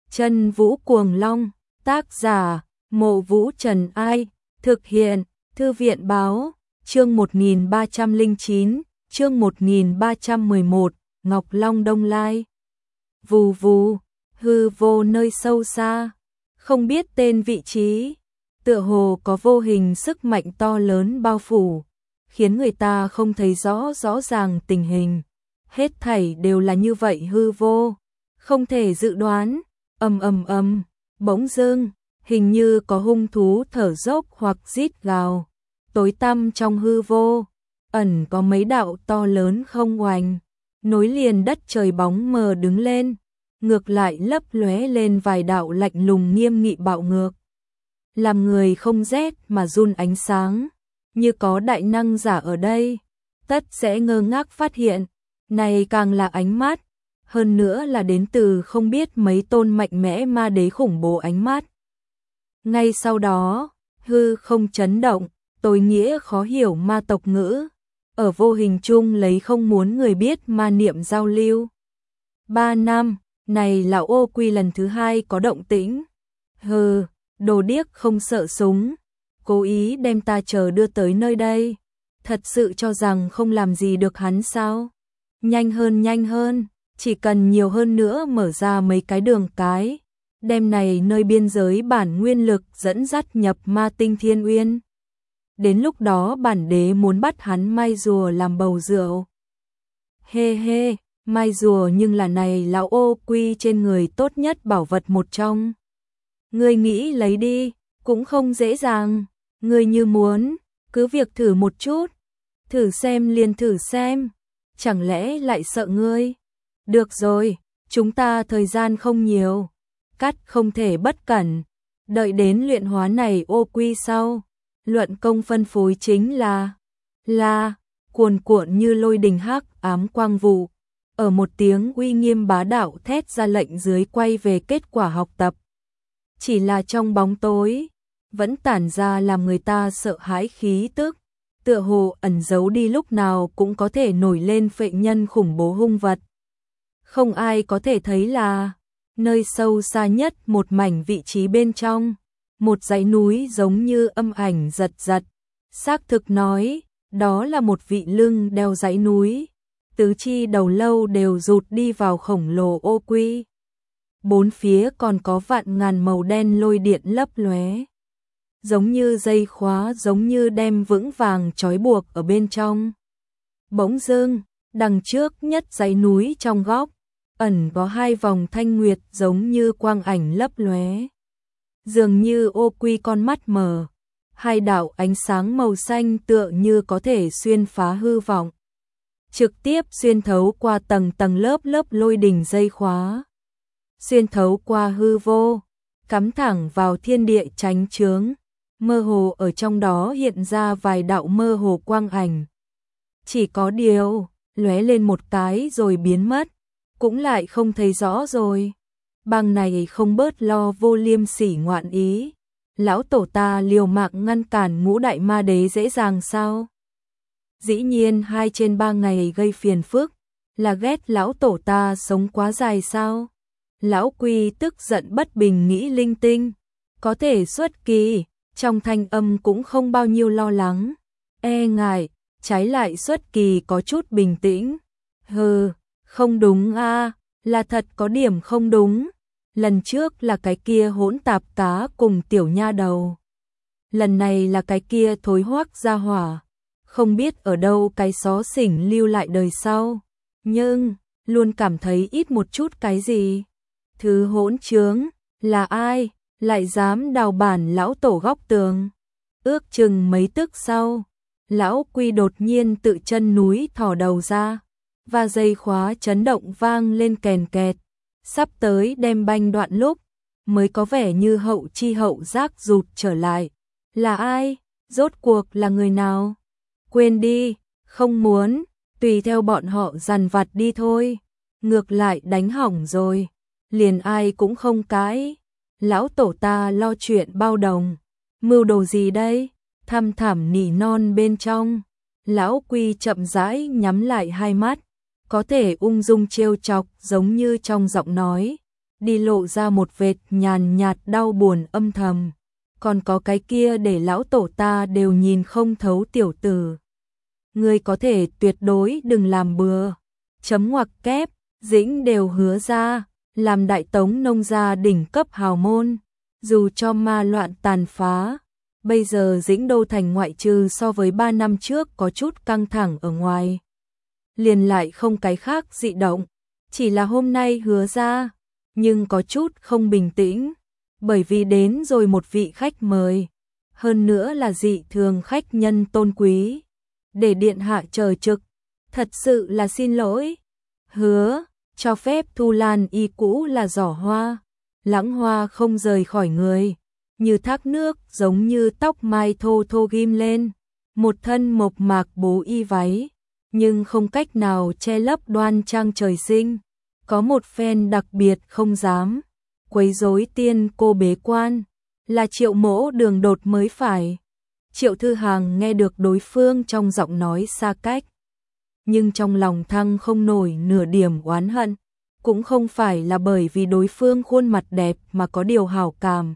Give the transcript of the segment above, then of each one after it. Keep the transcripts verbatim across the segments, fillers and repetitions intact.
Chân Vũ Cuồng Long, tác giả, Mộ Vũ Trần Ai, thực hiện, Thư viện Báo, chương một nghìn ba trăm lẻ chín, chương một nghìn ba trăm mười một, Ngọc Long Đông Lai. Vù vù, hư vô nơi sâu xa, không biết tên vị trí, tựa hồ có vô hình sức mạnh to lớn bao phủ, khiến người ta không thấy rõ rõ ràng tình hình. Hết thảy đều là như vậy hư vô, không thể dự đoán. Ầm ầm ầm, bỗng dưng, hình như có hung thú thở dốc hoặc rít gào. Tối tăm trong hư vô, ẩn có mấy đạo to lớn không oành, nối liền đất trời bóng mờ đứng lên, ngược lại lấp lóe lên vài đạo lạnh lùng nghiêm nghị bạo ngược. Làm người không rét mà run ánh sáng, như có đại năng giả ở đây, tất sẽ ngơ ngác phát hiện, này càng là ánh mắt, hơn nữa là đến từ không biết mấy tôn mạnh mẽ ma đế khủng bố ánh mắt. Ngay sau đó, hư không chấn động, tối nghĩa khó hiểu ma tộc ngữ, ở vô hình chung lấy không muốn người biết ma niệm giao lưu. Ba năm, này lão ô quy lần thứ hai có động tĩnh. Hừ, đồ điếc không sợ súng, cố ý đem ta chờ đưa tới nơi đây, thật sự cho rằng không làm gì được hắn sao? Nhanh hơn nhanh hơn, chỉ cần nhiều hơn nữa mở ra mấy cái đường cái, đem này nơi biên giới bản nguyên lực dẫn dắt nhập ma tinh thiên uyên. Đến lúc đó bản đế muốn bắt hắn mai rùa làm bầu rượu. Hê hê, mai rùa nhưng là này lão ô quy trên người tốt nhất bảo vật một trong. Ngươi nghĩ lấy đi, cũng không dễ dàng, ngươi như muốn, cứ việc thử một chút, thử xem liền thử xem, chẳng lẽ lại sợ ngươi? Được rồi, chúng ta thời gian không nhiều, cắt không thể bất cẩn, đợi đến luyện hóa này ô quy sau, luận công phân phối chính là, là, cuồn cuộn như lôi đình hắc ám quang vụ, ở một tiếng uy nghiêm bá đạo thét ra lệnh dưới quay về kết quả học tập. Chỉ là trong bóng tối, vẫn tản ra làm người ta sợ hãi khí tức, tựa hồ ẩn giấu đi lúc nào cũng có thể nổi lên phệ nhân khủng bố hung vật. Không ai có thể thấy là, nơi sâu xa nhất một mảnh vị trí bên trong, một dãy núi giống như âm ảnh giật giật. Xác thực nói, đó là một vị lưng đeo dãy núi, tứ chi đầu lâu đều rụt đi vào khổng lồ ô quy. Bốn phía còn có vạn ngàn màu đen lôi điện lấp lóe, giống như dây khóa, giống như đem vững vàng trói buộc ở bên trong. Bỗng dưng, đằng trước nhất dãy núi trong góc, ẩn có hai vòng thanh nguyệt giống như quang ảnh lấp lóe. Dường như ô quy con mắt mờ, hai đạo ánh sáng màu xanh tựa như có thể xuyên phá hư vọng, trực tiếp xuyên thấu qua tầng tầng lớp lớp lôi đình dây khóa, xuyên thấu qua hư vô, cắm thẳng vào thiên địa chánh chướng, mơ hồ ở trong đó hiện ra vài đạo mơ hồ quang ảnh. Chỉ có điều, lóe lên một cái rồi biến mất, cũng lại không thấy rõ rồi. Bằng này không bớt lo vô liêm sỉ ngoạn ý, lão tổ ta liều mạng ngăn cản ngũ đại ma đế dễ dàng sao? Dĩ nhiên hai trên ba ngày gây phiền phức, là ghét lão tổ ta sống quá dài sao? Lão quy tức giận bất bình nghĩ linh tinh, có thể xuất kỳ, trong thanh âm cũng không bao nhiêu lo lắng, e ngại, trái lại xuất kỳ có chút bình tĩnh. Hừ, không đúng a, à, là thật có điểm không đúng. Lần trước là cái kia hỗn tạp cá cùng tiểu nha đầu, lần này là cái kia thối hoắc gia hỏa, không biết ở đâu cái xó xỉnh lưu lại đời sau, nhưng luôn cảm thấy ít một chút cái gì. Thứ hỗn trướng, là ai, lại dám đào bản lão tổ góc tường? Ước chừng mấy tức sau, lão quy đột nhiên tự chân núi thò đầu ra, và dây khóa chấn động vang lên kèn kẹt, sắp tới đem banh đoạn lúc, mới có vẻ như hậu chi hậu giác rụt trở lại. Là ai? Rốt cuộc là người nào? Quên đi, không muốn, tùy theo bọn họ dằn vặt đi thôi. Ngược lại đánh hỏng rồi, liền ai cũng không cãi. Lão tổ ta lo chuyện bao đồng, mưu đồ gì đây? Thăm thẳm nỉ non bên trong, lão quy chậm rãi nhắm lại hai mắt, có thể ung dung trêu chọc giống như trong giọng nói, đi lộ ra một vệt nhàn nhạt đau buồn âm thầm. Còn có cái kia để lão tổ ta đều nhìn không thấu tiểu tử. Ngươi có thể tuyệt đối đừng làm bừa. Chấm ngoặc kép, Dĩnh đều hứa ra, làm đại tống nông gia đỉnh cấp hào môn. Dù cho ma loạn tàn phá, bây giờ Dĩnh Đô thành ngoại trừ so với ba năm trước có chút căng thẳng ở ngoài. Liền lại không cái khác dị động, chỉ là hôm nay hứa ra, nhưng có chút không bình tĩnh, bởi vì đến rồi một vị khách mời, hơn nữa là dị thường khách nhân tôn quý, để điện hạ chờ trực, thật sự là xin lỗi. Hứa, cho phép Thu Lan y cũ là giỏ hoa, lãng hoa không rời khỏi người, như thác nước giống như tóc mai thô thô ghim lên, một thân mộc mạc bố y váy, nhưng không cách nào che lấp đoan trang trời sinh, có một phen đặc biệt không dám quấy rối tiên cô bế quan, là Triệu Mỗ Đường đột mới phải. Triệu Thư Hàng nghe được đối phương trong giọng nói xa cách, nhưng trong lòng thăng không nổi nửa điểm oán hận, cũng không phải là bởi vì đối phương khuôn mặt đẹp mà có điều hảo cảm,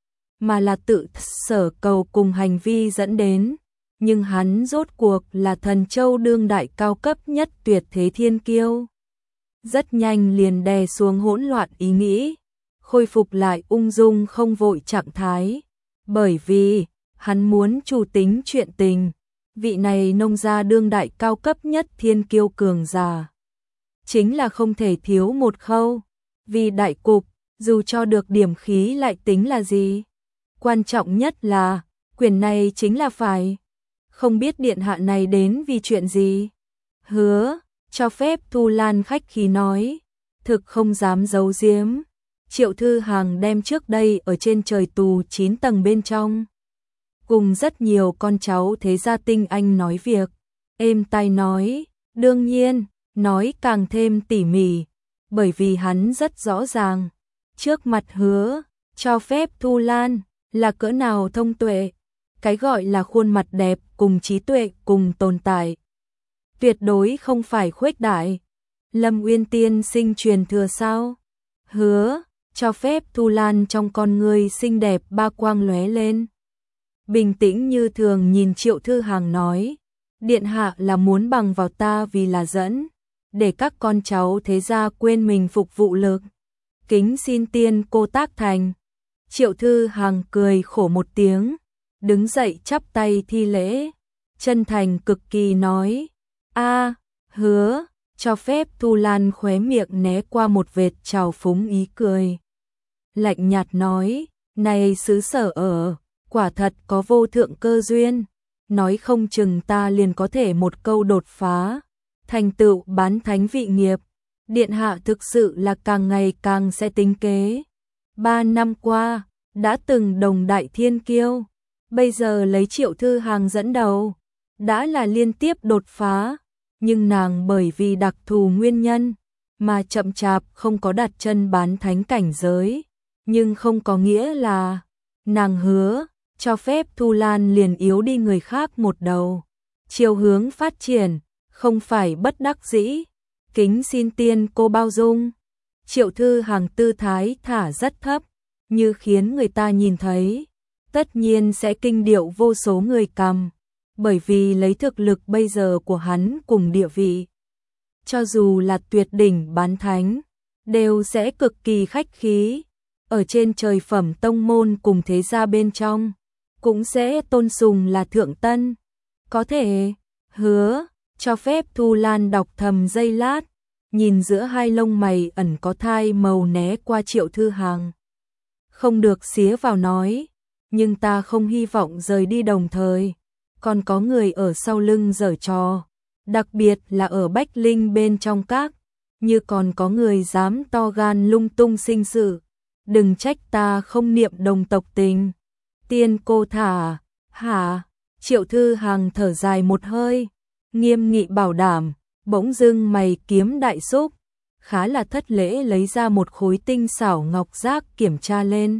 mà là tự sở cầu cùng hành vi dẫn đến. Nhưng hắn rốt cuộc là thần châu đương đại cao cấp nhất tuyệt thế thiên kiêu. Rất nhanh liền đè xuống hỗn loạn ý nghĩ, khôi phục lại ung dung không vội trạng thái, bởi vì hắn muốn chủ tính chuyện tình. Vị này nông gia đương đại cao cấp nhất thiên kiêu cường giả, chính là không thể thiếu một khâu, vì đại cục, dù cho được điểm khí lại tính là gì. Quan trọng nhất là, quyền này chính là phải. Không biết điện hạ này đến vì chuyện gì? Hứa, cho phép Thu Lan khách khí nói, thực không dám giấu giếm. Triệu Thư Hàng đem trước đây ở trên trời tù chín tầng bên trong, cùng rất nhiều con cháu thế gia tinh anh nói việc, êm tai nói, đương nhiên, nói càng thêm tỉ mỉ, bởi vì hắn rất rõ ràng, trước mặt hứa, cho phép Thu Lan, là cỡ nào thông tuệ, cái gọi là khuôn mặt đẹp cùng trí tuệ cùng tồn tại. Tuyệt đối không phải khuếch đại. Lâm Uyên tiên sinh truyền thừa sao? Hứa, cho phép Thu Lan trong con người xinh đẹp ba quang lóe lên. Bình tĩnh như thường nhìn Triệu Thư Hàng nói, điện hạ là muốn bằng vào ta vì là dẫn, để các con cháu thế gia quên mình phục vụ lực. Kính xin tiên cô tác thành. Triệu Thư Hàng cười khổ một tiếng, đứng dậy chắp tay thi lễ, chân thành cực kỳ nói, a hứa, cho phép Thu Lan khóe miệng né qua một vệt trào phúng ý cười. Lạnh nhạt nói, này xứ sở ở, quả thật có vô thượng cơ duyên, nói không chừng ta liền có thể một câu đột phá, thành tựu bán thánh vị nghiệp, điện hạ thực sự là càng ngày càng sẽ tính kế. Ba năm qua, đã từng đồng đại thiên kiêu, bây giờ lấy Triệu Thư Hàng dẫn đầu, đã là liên tiếp đột phá, nhưng nàng bởi vì đặc thù nguyên nhân, mà chậm chạp không có đặt chân bán thánh cảnh giới, nhưng không có nghĩa là, nàng hứa, cho phép Thu Lan liền yếu đi người khác một đầu, chiều hướng phát triển, không phải bất đắc dĩ, kính xin tiên cô bao dung. Triệu Thư Hàng tư thái thả rất thấp, như khiến người ta nhìn thấy, tất nhiên sẽ kinh điệu vô số người cầm, bởi vì lấy thực lực bây giờ của hắn cùng địa vị, cho dù là tuyệt đỉnh bán thánh, đều sẽ cực kỳ khách khí, ở trên trời phẩm tông môn cùng thế gia bên trong, cũng sẽ tôn sùng là thượng tân. Có thể, hứa, cho phép Thu Lan đọc thầm giây lát, nhìn giữa hai lông mày ẩn có thai màu né qua Triệu Thư Hàng. Không được xía vào nói, nhưng ta không hy vọng rời đi đồng thời, còn có người ở sau lưng giở trò, đặc biệt là ở Bách Linh bên trong các, như còn có người dám to gan lung tung sinh sự, đừng trách ta không niệm đồng tộc tình. Tiên cô thả, hả? Triệu Thư Hàng thở dài một hơi, nghiêm nghị bảo đảm, bỗng dưng mày kiếm đại xúc, khá là thất lễ lấy ra một khối tinh xảo ngọc giác kiểm tra lên.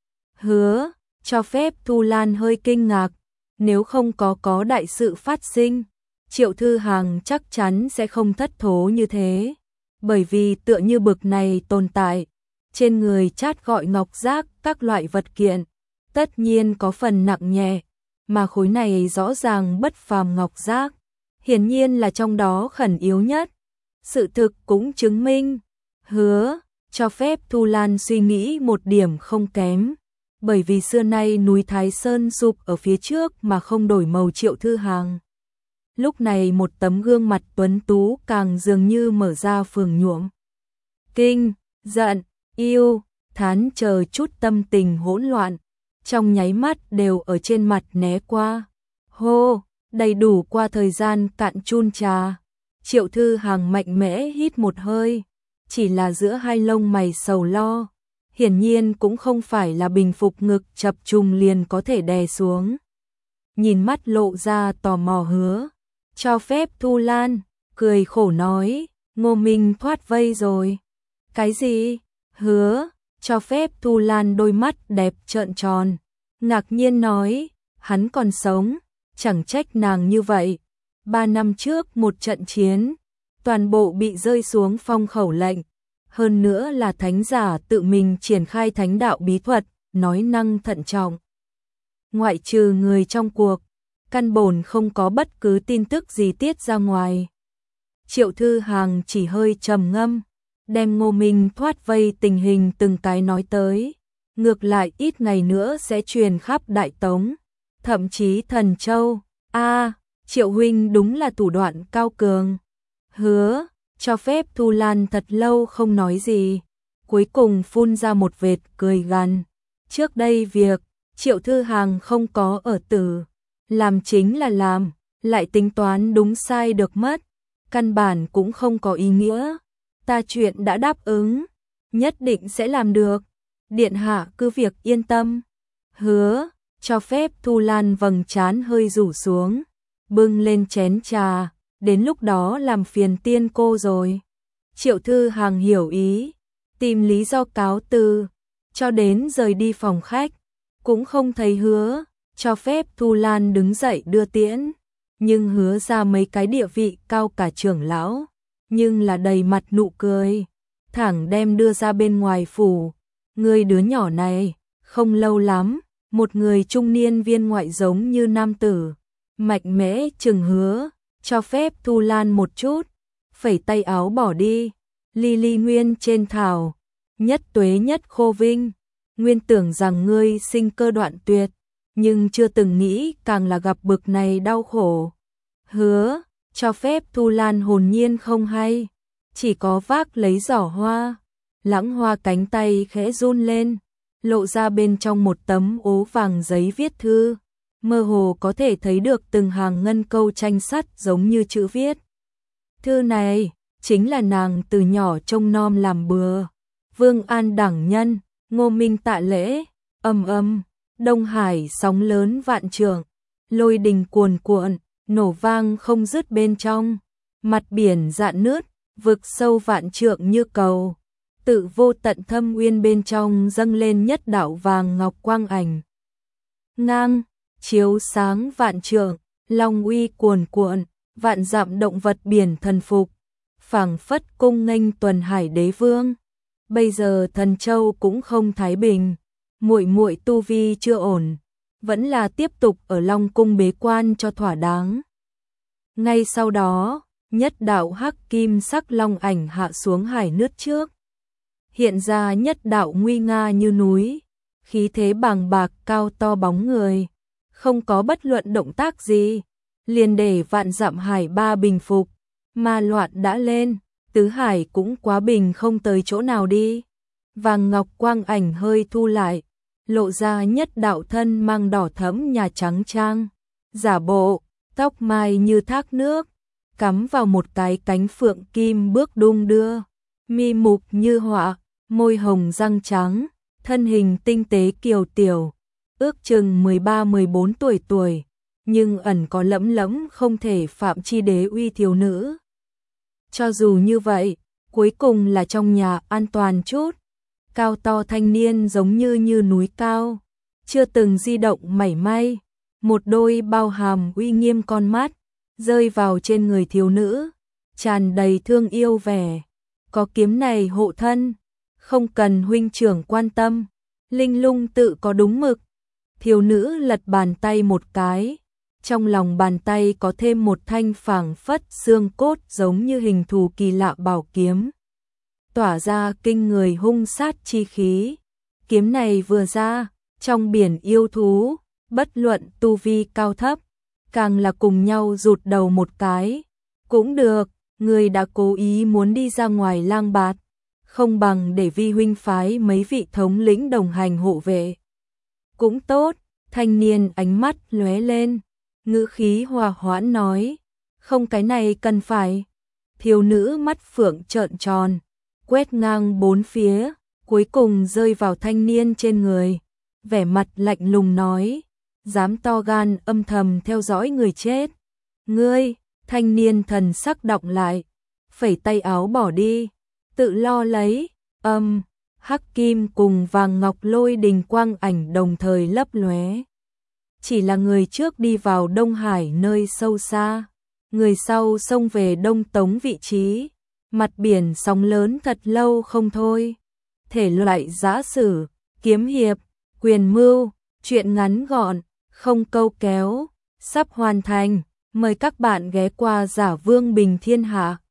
Hứa, cho phép Thu Lan hơi kinh ngạc, nếu không có có đại sự phát sinh, Triệu Thư Hàng chắc chắn sẽ không thất thố như thế, bởi vì tựa như bực này tồn tại, trên người chát gọi ngọc giác các loại vật kiện, tất nhiên có phần nặng nhẹ, mà khối này rõ ràng bất phàm ngọc giác, hiển nhiên là trong đó khẩn yếu nhất. Sự thực cũng chứng minh, Hứa cho phép Thu Lan suy nghĩ một điểm không kém, bởi vì xưa nay núi Thái Sơn sụp ở phía trước mà không đổi màu Triệu Thư Hằng. Lúc này một tấm gương mặt tuấn tú càng dường như mở ra phường nhuộm. Kinh, giận, yêu, thán chờ chút tâm tình hỗn loạn, trong nháy mắt đều ở trên mặt né qua. Hô, đầy đủ qua thời gian cạn chun trà. Triệu Thư Hằng mạnh mẽ hít một hơi, chỉ là giữa hai lông mày sầu lo, hiển nhiên cũng không phải là bình phục ngực chập trùng liền có thể đè xuống. Nhìn mắt lộ ra tò mò Hứa, cho phép Thu Lan, cười khổ nói, Ngô Minh thoát vây rồi. Cái gì? Hứa, cho phép Thu Lan đôi mắt đẹp trợn tròn, ngạc nhiên nói, hắn còn sống, chẳng trách nàng như vậy. Ba năm trước một trận chiến, toàn bộ bị rơi xuống phong khẩu lệnh, hơn nữa là thánh giả tự mình triển khai thánh đạo bí thuật, nói năng thận trọng. Ngoại trừ người trong cuộc, căn bổn không có bất cứ tin tức gì tiết ra ngoài. Triệu Thư Hằng chỉ hơi trầm ngâm, đem Ngô Minh thoát vây tình hình từng cái nói tới, ngược lại ít ngày nữa sẽ truyền khắp Đại Tống, thậm chí Thần Châu. A, Triệu huynh đúng là thủ đoạn cao cường. Hứa cho phép Thu Lan thật lâu không nói gì, cuối cùng phun ra một vệt cười gằn. Trước đây việc Triệu Thư Hằng không có ở tử, làm chính là làm, lại tính toán đúng sai được mất, căn bản cũng không có ý nghĩa. Ta chuyện đã đáp ứng, nhất định sẽ làm được, điện hạ cứ việc yên tâm. Hứa cho phép Thu Lan vầng trán hơi rủ xuống, bưng lên chén trà, đến lúc đó làm phiền tiên cô rồi. Triệu Thư Hằng hiểu ý, tìm lý do cáo từ, cho đến rời đi phòng khách, cũng không thấy Hứa cho phép Thu Lan đứng dậy đưa tiễn, nhưng Hứa ra mấy cái địa vị cao cả trưởng lão, nhưng là đầy mặt nụ cười, thẳng đem đưa ra bên ngoài phủ. Người đứa nhỏ này, không lâu lắm, một người trung niên viên ngoại giống như nam tử, mạnh mẽ chừng Hứa, cho phép Thu Lan một chút, phẩy tay áo bỏ đi. Ly ly nguyên trên thảo, nhất tuế nhất khô vinh, nguyên tưởng rằng ngươi sinh cơ đoạn tuyệt, nhưng chưa từng nghĩ càng là gặp bực này đau khổ. Hứa cho phép Thu Lan hồn nhiên không hay, chỉ có vác lấy giỏ hoa. Lãng Hoa cánh tay khẽ run lên, lộ ra bên trong một tấm ố vàng giấy viết thư, mơ hồ có thể thấy được từng hàng ngân câu tranh sắt giống như chữ viết. Thư này chính là nàng từ nhỏ trông nom làm bừa. Vương An đẳng nhân, Ngô Minh tạ lễ, ầm ầm, Đông Hải sóng lớn vạn trượng, lôi đình cuồn cuộn, nổ vang không dứt bên trong, mặt biển rạn nứt, vực sâu vạn trượng như cầu, tự vô tận thâm uyên bên trong dâng lên nhất đạo vàng ngọc quang ảnh ngang, chiếu sáng vạn trượng, long uy cuồn cuộn, vạn dặm động vật biển thần phục, phảng phất cung nghênh tuần hải đế vương. Bây giờ Thần Châu cũng không thái bình, muội muội tu vi chưa ổn, vẫn là tiếp tục ở Long cung bế quan cho thỏa đáng. Ngay sau đó, nhất đạo hắc kim sắc long ảnh hạ xuống hải nước trước, hiện ra nhất đạo nguy nga như núi, khí thế bàng bạc cao to bóng người, không có bất luận động tác gì, liền để vạn dặm hải ba bình phục, ma loạn đã lên, tứ hải cũng quá bình không tới chỗ nào đi. Vàng ngọc quang ảnh hơi thu lại, lộ ra nhất đạo thân mang đỏ thẫm nhà trắng trang, giả bộ, tóc mai như thác nước, cắm vào một cái cánh phượng kim bước đung đưa, mi mục như họa, môi hồng răng trắng, thân hình tinh tế kiều tiểu, ước chừng mười ba mười bốn tuổi tuổi, nhưng ẩn có lẫm lẫm không thể phạm chi đế uy thiếu nữ. Cho dù như vậy, cuối cùng là trong nhà an toàn chút, cao to thanh niên giống như như núi cao, chưa từng di động mảy may, một đôi bao hàm uy nghiêm con mắt, rơi vào trên người thiếu nữ, tràn đầy thương yêu vẻ, có kiếm này hộ thân, không cần huynh trưởng quan tâm, Linh Lung tự có đúng mực. Thiếu nữ lật bàn tay một cái, trong lòng bàn tay có thêm một thanh phảng phất xương cốt giống như hình thù kỳ lạ bảo kiếm, tỏa ra kinh người hung sát chi khí. Kiếm này vừa ra, trong biển yêu thú, bất luận tu vi cao thấp, càng là cùng nhau rụt đầu một cái. Cũng được, người đã cố ý muốn đi ra ngoài lang bạt, không bằng để vi huynh phái mấy vị thống lĩnh đồng hành hộ vệ. Cũng tốt, thanh niên ánh mắt lóe lên, ngữ khí hòa hoãn nói, không cái này cần phải. Thiếu nữ mắt phượng trợn tròn, quét ngang bốn phía, cuối cùng rơi vào thanh niên trên người, vẻ mặt lạnh lùng nói, dám to gan âm thầm theo dõi người chết. Ngươi, thanh niên thần sắc đọng lại, phẩy tay áo bỏ đi, tự lo lấy. Âm, hắc kim cùng vàng ngọc lôi đình quang ảnh đồng thời lấp lóe. Chỉ là người trước đi vào Đông Hải nơi sâu xa, người sau xông về Đông Tống vị trí, mặt biển sóng lớn thật lâu không thôi. Thể loại giã sử, kiếm hiệp, quyền mưu, truyện ngắn gọn, không câu kéo, sắp hoàn thành. Mời các bạn ghé qua Giả Vương Bình Thiên Hạ.